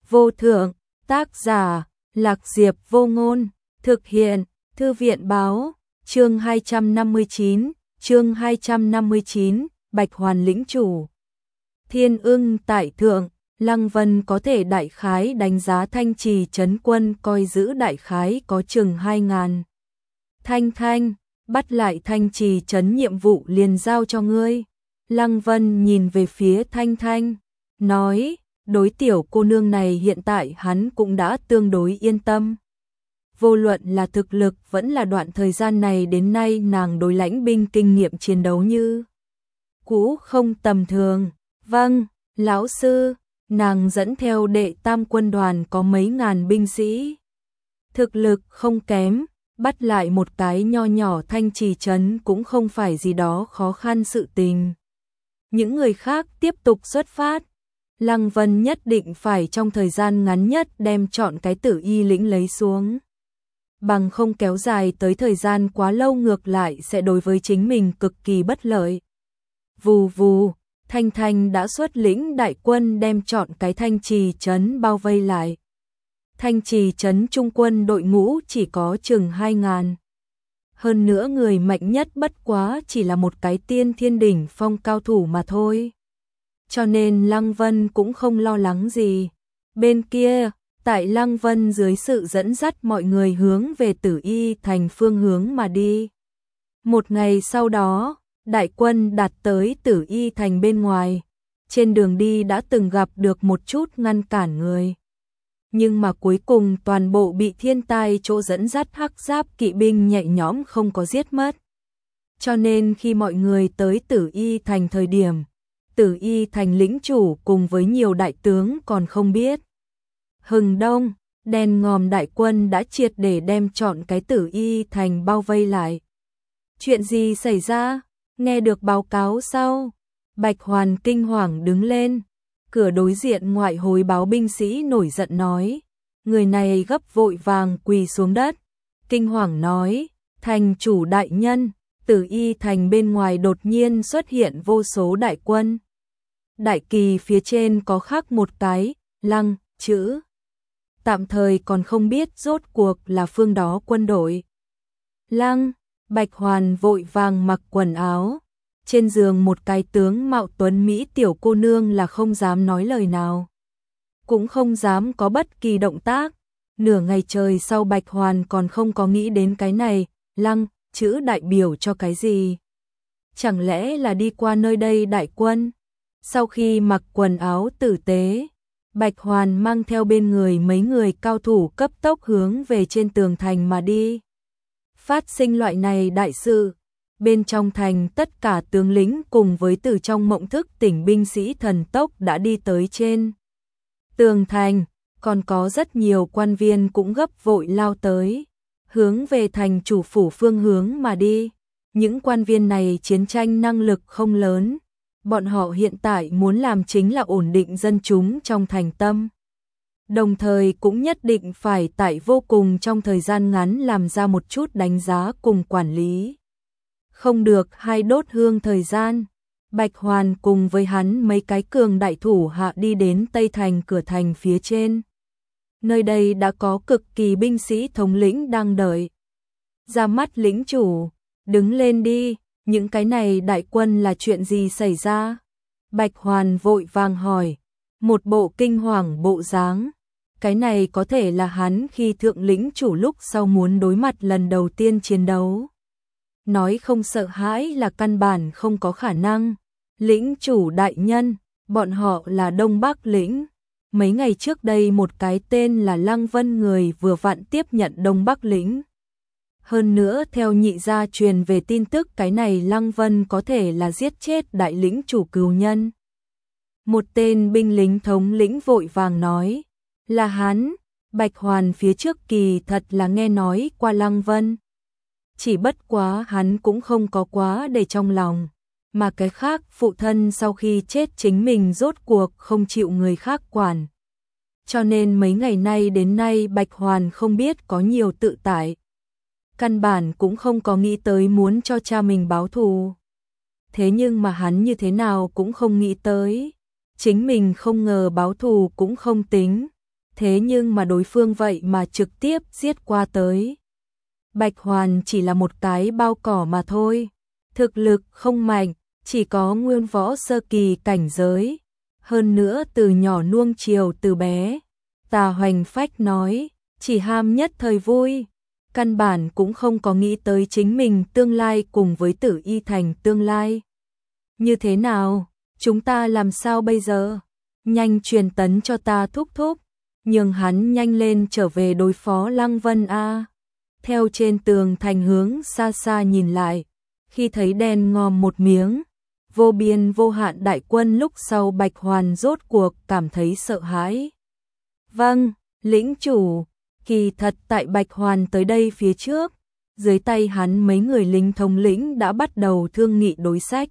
vô thượng, tác giả, Lạc Diệp Vô Ngôn, thực hiện, Thư viện báo, chương 259, Bạch Hoàn lĩnh chủ. Thiên ưng tại thượng, Lăng Vân có thể đại khái đánh giá Thanh Trì trấn quân coi giữ đại khái có chừng 2.000. Thanh, bắt lại Thanh Trì trấn nhiệm vụ liền giao cho ngươi. Lăng Vân nhìn về phía Thanh, nói, đối tiểu cô nương này hiện tại hắn cũng đã tương đối yên tâm. Vô luận là thực lực vẫn là đoạn thời gian này đến nay nàng đối lãnh binh kinh nghiệm chiến đấu như cũ không tầm thường. Vâng, lão sư, nàng dẫn theo đệ tam quân đoàn có mấy ngàn binh sĩ. Thực lực không kém, bắt lại một cái nho nhỏ Thanh Trì trấn cũng không phải gì đó khó khăn sự tình. Những người khác tiếp tục xuất phát. Lăng Vân nhất định phải trong thời gian ngắn nhất đem chọn cái Tử Y lĩnh lấy xuống. Bằng không kéo dài tới thời gian quá lâu ngược lại sẽ đối với chính mình cực kỳ bất lợi. Vù vù, Thanh đã xuất lĩnh đại quân đem chọn cái Thanh Trì trấn bao vây lại. Thanh Trì trấn trung quân đội ngũ chỉ có chừng 2.000. Hơn nữa người mạnh nhất bất quá chỉ là một cái tiên thiên đỉnh phong cao thủ mà thôi. Cho nên Lăng Vân cũng không lo lắng gì. Bên kia, tại Lăng Vân dưới sự dẫn dắt mọi người hướng về Tử Y thành phương hướng mà đi. Một ngày sau đó, đại quân đạt tới Tử Y thành bên ngoài. Trên đường đi đã từng gặp được một chút ngăn cản người. Nhưng mà cuối cùng toàn bộ bị thiên tai chỗ dẫn dắt hắc giáp kỵ binh nhẹ nhõm không có giết mất. Cho nên khi mọi người tới Tử Y thành thời điểm, Tử Y thành lĩnh chủ cùng với nhiều đại tướng còn không biết. Hừng đông, đèn ngòm đại quân đã triệt để đem chọn cái Tử Y thành bao vây lại. Chuyện gì xảy ra? Nghe được báo cáo sau, Bạch Hoàn kinh hoàng đứng lên. Cửa đối diện ngoại hối báo binh sĩ nổi giận nói. Người này gấp vội vàng quỳ xuống đất. Kinh hoàng nói, thành chủ đại nhân, Tử Y thành bên ngoài đột nhiên xuất hiện vô số đại quân. Đại kỳ phía trên có khắc một cái, Lăng, chữ. Tạm thời còn không biết rốt cuộc là phương đó quân đội. Lăng, Bạch Hoàn vội vàng mặc quần áo. Trên giường một cái tướng mạo tuấn Mỹ tiểu cô nương là không dám nói lời nào. Cũng không dám có bất kỳ động tác. Nửa ngày trời sau Bạch Hoàn còn không có nghĩ đến cái này, Lăng, chữ đại biểu cho cái gì? Chẳng lẽ là đi qua nơi đây đại quân? Sau khi mặc quần áo tử tế, Bạch Hoàn mang theo bên người mấy người cao thủ cấp tốc hướng về trên tường thành mà đi. Phát sinh loại này đại sự, bên trong thành tất cả tướng lĩnh cùng với từ trong mộng thức tỉnh binh sĩ thần tốc đã đi tới trên tường thành, còn có rất nhiều quan viên cũng gấp vội lao tới, hướng về thành chủ phủ phương hướng mà đi. Những quan viên này chiến tranh năng lực không lớn, bọn họ hiện tại muốn làm chính là ổn định dân chúng trong thành tâm. Đồng thời cũng nhất định phải tại vô cùng trong thời gian ngắn làm ra một chút đánh giá cùng quản lý. Không được hai đốt hương thời gian, Bạch Hoàn cùng với hắn mấy cái cường đại thủ hạ đi đến Tây Thành cửa thành phía trên. Nơi đây đã có cực kỳ binh sĩ thống lĩnh đang đợi. Ra mắt lĩnh chủ, đứng lên đi, những cái này đại quân là chuyện gì xảy ra? Bạch Hoàn vội vàng hỏi, một bộ kinh hoàng bộ dáng. Cái này có thể là hắn khi thượng lĩnh chủ lúc sau muốn đối mặt lần đầu tiên chiến đấu. Nói không sợ hãi là căn bản không có khả năng. Lĩnh chủ đại nhân, bọn họ là Đông Bắc lĩnh. Mấy ngày trước đây một cái tên là Lăng Vân người vừa vặn tiếp nhận Đông Bắc lĩnh. Hơn nữa theo nhị gia truyền về tin tức cái này Lăng Vân có thể là giết chết đại lĩnh chủ cừu nhân. Một tên binh lính thống lĩnh vội vàng nói, là hắn. Bạch Hoàn phía trước kỳ thật là nghe nói qua Lăng Vân. Chỉ bất quá hắn cũng không có quá để trong lòng, mà cái khác phụ thân sau khi chết chính mình rốt cuộc không chịu người khác quản. Cho nên mấy ngày nay đến nay Bạch Hoàn không biết có nhiều tự tại. Căn bản cũng không có nghĩ tới muốn cho cha mình báo thù. Thế nhưng mà hắn như thế nào cũng không nghĩ tới. Chính mình không ngờ báo thù cũng không tính. thế nhưng mà đối phương vậy mà trực tiếp giết qua tới. Bạch Hoàn chỉ là một cái bao cỏ mà thôi, thực lực không mạnh, chỉ có nguyên võ sơ kỳ cảnh giới, hơn nữa từ nhỏ nuông chiều từ bé. Tà Hoành Phách nói, chỉ ham nhất thời vui, căn bản cũng không có nghĩ tới chính mình tương lai cùng với Tử Y Thành tương lai. Như thế nào, chúng ta làm sao bây giờ? Nhanh truyền tấn cho ta thúc thúc, nhường hắn nhanh lên trở về đối phó Lăng Vân a. Theo trên tường thành hướng xa xa nhìn lại, khi thấy đen ngòm một miếng, vô biên vô hạn đại quân lúc sau Bạch Hoàn rốt cuộc cảm thấy sợ hãi. Vâng, lĩnh chủ, kỳ thật tại Bạch Hoàn tới đây phía trước, dưới tay hắn mấy người lính thống lĩnh đã bắt đầu thương nghị đối sách.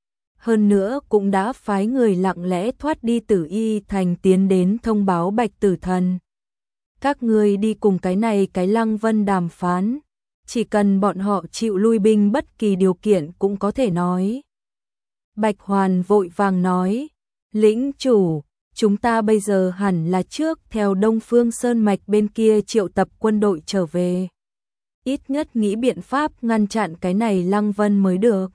Hơn nữa cũng đã phái người lặng lẽ thoát đi Tử Y Thành tiến đến thông báo Bạch Tử Thần. Các ngươi đi cùng cái này cái Lăng Vân đàm phán, chỉ cần bọn họ chịu lui binh bất kỳ điều kiện cũng có thể nói. Bạch Hoàn vội vàng nói, lĩnh chủ, chúng ta bây giờ hẳn là trước theo Đông Phương Sơn Mạch bên kia triệu tập quân đội trở về. Ít nhất nghĩ biện pháp ngăn chặn cái này Lăng Vân mới được.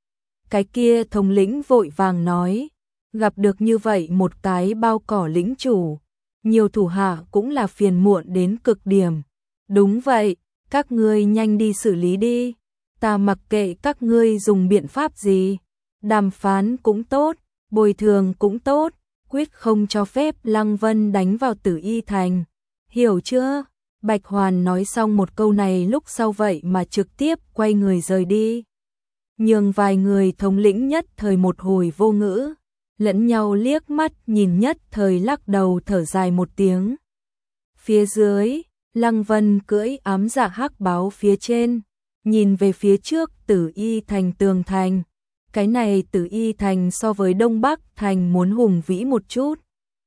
Cái kia thống lĩnh vội vàng nói, gặp được như vậy một cái bao cỏ lĩnh chủ, nhiều thủ hạ cũng là phiền muộn đến cực điểm. Đúng vậy, các ngươi nhanh đi xử lý đi, ta mặc kệ các ngươi dùng biện pháp gì, đàm phán cũng tốt, bồi thường cũng tốt, quyết không cho phép Lăng Vân đánh vào Tử Y Thành. Hiểu chưa? Bạch Hoàn nói xong một câu này lúc sau vậy mà trực tiếp quay người rời đi. Nhường vài người thống lĩnh nhất thời một hồi vô ngữ, lẫn nhau liếc mắt nhìn nhất thời lắc đầu thở dài một tiếng. Phía dưới, Lăng Vân cưỡi ám dạ hắc báo phía trên, nhìn về phía trước Tử Y Thành tường thành. Cái này Tử Y Thành so với Đông Bắc Thành muốn hùng vĩ một chút.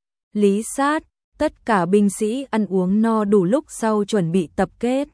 Lý Sát, tất cả binh sĩ ăn uống no đủ lúc sau chuẩn bị tập kết.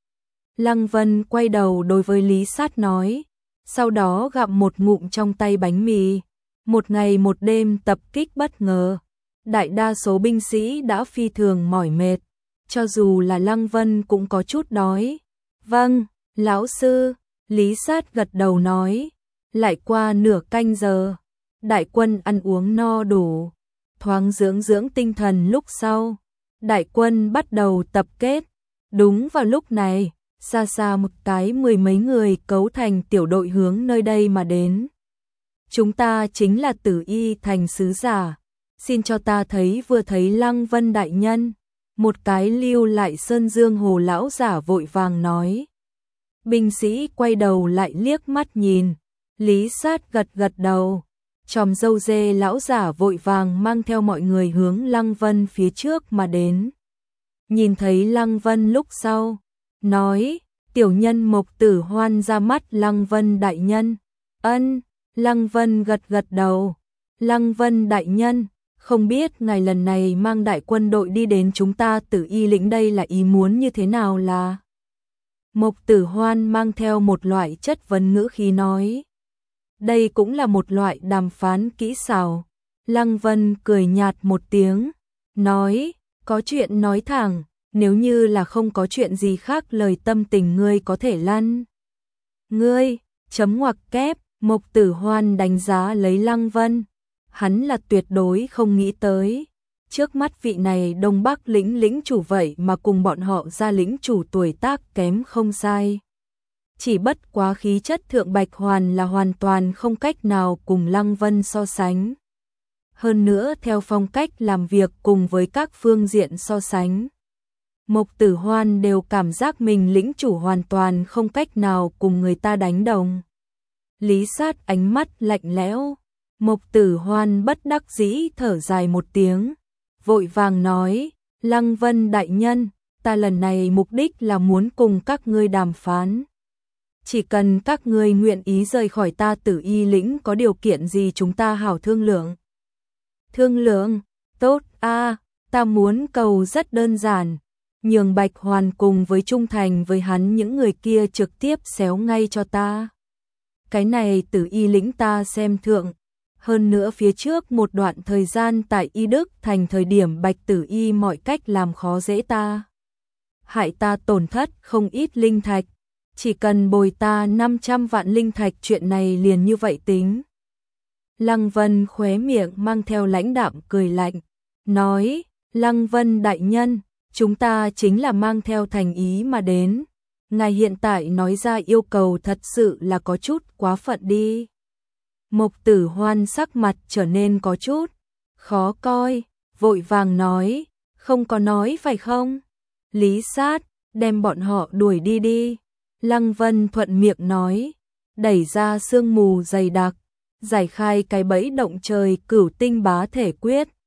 Lăng Vân quay đầu đối với Lý Sát nói, sau đó gặm một ngụm trong tay bánh mì. Một ngày một đêm tập kích bất ngờ, đại đa số binh sĩ đã phi thường mỏi mệt, cho dù là Lăng Vân cũng có chút đói. Vâng, lão sư, Lý Sát gật đầu nói. Lại qua nửa canh giờ, đại quân ăn uống no đủ, thoáng dưỡng dưỡng tinh thần lúc sau, đại quân bắt đầu tập kết. Đúng vào lúc này, xa xa một cái mười mấy người cấu thành tiểu đội hướng nơi đây mà đến. Chúng ta chính là Tử Y Thành sứ giả, xin cho ta thấy vừa thấy Lăng Vân đại nhân. Một cái lưu lại Sơn Dương Hồ lão giả vội vàng nói. Binh sĩ quay đầu lại liếc mắt nhìn, Lý Sát gật gật đầu. Chòm râu dê lão giả vội vàng mang theo mọi người hướng Lăng Vân phía trước mà đến. Nhìn thấy Lăng Vân lúc sau, nói, tiểu nhân Mộc Tử Hoan ra mắt Lăng Vân đại nhân. Ân, Lăng Vân gật gật đầu. Lăng Vân đại nhân, không biết ngài lần này mang đại quân đội đi đến chúng ta Tử Y lĩnh đây là ý muốn như thế nào là? Mộc Tử Hoan mang theo một loại chất vấn ngữ khí nói. Đây cũng là một loại đàm phán kỹ xảo. Lăng Vân cười nhạt một tiếng, nói, có chuyện nói thẳng, nếu như là không có chuyện gì khác lời tâm tình ngươi có thể lăn. Ngươi, chấm ngoặc kép, Mộc Tử Hoan đánh giá lấy Lăng Vân. Hắn là tuyệt đối không nghĩ tới. Trước mắt vị này Đông Bắc lĩnh chủ vậy mà cùng bọn họ ra lĩnh chủ tuổi tác kém không sai. Chỉ bất quá khí chất thượng Bạch Hoàn là hoàn toàn không cách nào cùng Lăng Vân so sánh. Hơn nữa theo phong cách làm việc cùng với các phương diện so sánh, Mộc Tử Hoan đều cảm giác mình lĩnh chủ hoàn toàn không cách nào cùng người ta đánh đồng. Lý Sát ánh mắt lạnh lẽo, Mộc Tử Hoan bất đắc dĩ thở dài một tiếng, vội vàng nói, Lăng Vân đại nhân, ta lần này mục đích là muốn cùng các ngươi đàm phán. Chỉ cần các ngươi nguyện ý rời khỏi ta Tử Y lĩnh có điều kiện gì chúng ta hảo thương lượng. Thương lượng, tốt a, ta muốn cầu rất đơn giản, nhường Bạch Hoàn cùng với trung thành với hắn những người kia trực tiếp xéo ngay cho ta. Cái này Tử Y lĩnh ta xem thượng, Hơn nữa phía trước một đoạn thời gian tại Y Đức thành thời điểm Bạch Tử Y mọi cách làm khó dễ ta. Hại ta tổn thất không ít linh thạch, chỉ cần bồi ta 500 vạn linh thạch chuyện này liền như vậy tính. Lăng Vân khóe miệng mang theo lãnh đạm cười lạnh, nói, Lăng Vân đại nhân, chúng ta chính là mang theo thành ý mà đến. Ngài hiện tại nói ra yêu cầu thật sự là có chút quá phận đi. Mộc Tử Hoan sắc mặt trở nên có chút khó coi, vội vàng nói, không có nói phải không? Lý Sát, đem bọn họ đuổi đi đi. Lăng Vân thuận miệng nói, đẩy ra sương mù dày đặc, giải khai cái bẫy động trời Cửu Tinh Bá Thể Quyết,